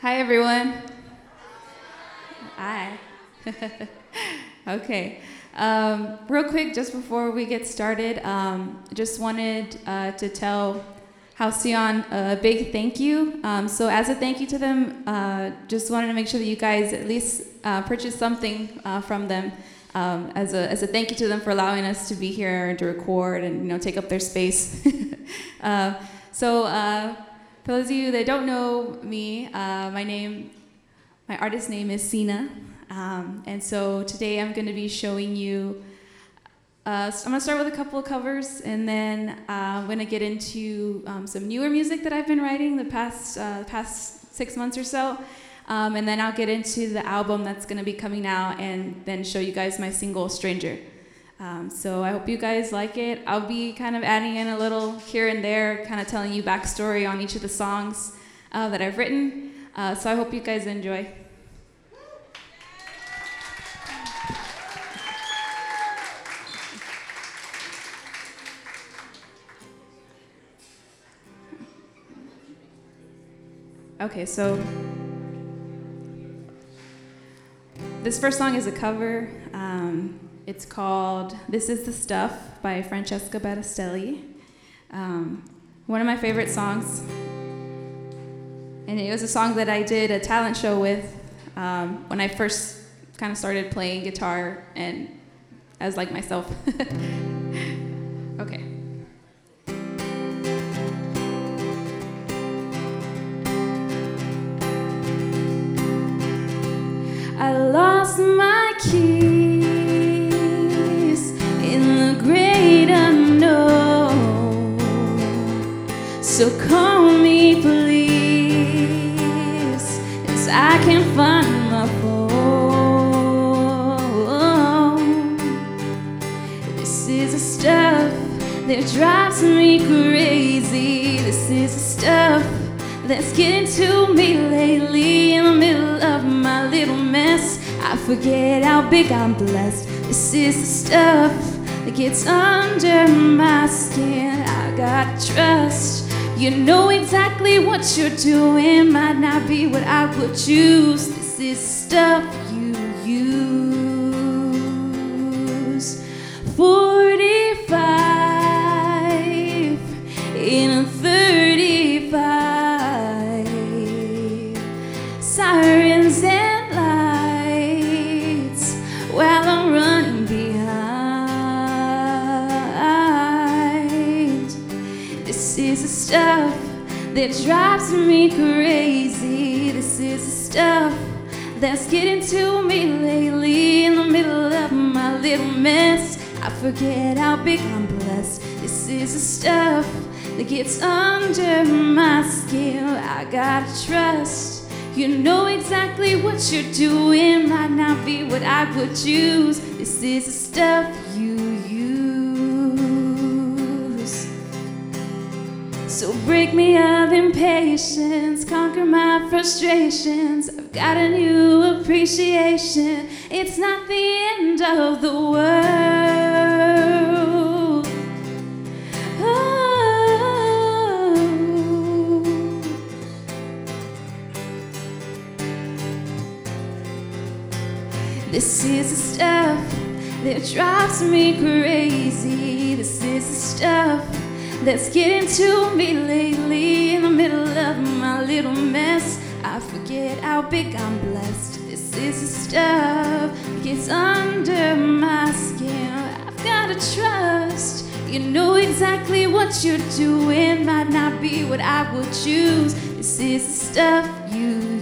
Hi, everyone. Hi. Okay. Real quick, just before we get started, just wanted to tell Halcyon a big thank you. So as a thank you to them, just wanted to make sure that you guys at least purchase something from them as a thank you to them for allowing us to be here and to record and take up their space. For those of you that don't know me, my artist name is Sina, and so today I'm going to be showing you. I'm going to start with a couple of covers, and then I'm going to get into some newer music that I've been writing the past 6 months or so, and then I'll get into the album that's going to be coming out, and then show you guys my single "Stranger." So I hope you guys like it. I'll be kind of adding in a little here and there, kind of telling you backstory on each of the songs that I've written. So I hope you guys enjoy. Okay, so this first song is a cover. It's called "This Is the Stuff" by Francesca Battistelli. One of my favorite songs. And it was a song that I did a talent show with when I first kind of started playing guitar and as like myself. Okay. I lost my keys in the great unknown, so call me please, as I can't find my phone. This is the stuff that drives me crazy. This is the stuff that's getting to me lately. In the middle of my little mess, I forget how big I'm blessed. This is the stuff that gets under my skin. I gotta trust. You know exactly what you're doing might not be what I would choose. This is stuff you use. 45 in a 35. Sirens and lights while I'm running behind. This is the stuff that drives me crazy. This is the stuff that's getting to me lately. In the middle of my little mess, I forget how big I'm blessed. This is the stuff that gets under my skin. I gotta trust. You know exactly what you're doing might not be what I would choose. This is the stuff you use. So break me of impatience, conquer my frustrations. I've got a new appreciation. It's not the end of the world. This is the stuff that drives me crazy. This is the stuff that's getting to me lately. In the middle of my little mess, I forget how big I'm blessed. This is the stuff that gets under my skin. I've gotta trust. You know exactly what you're doing might not be what I would choose. This is the stuff you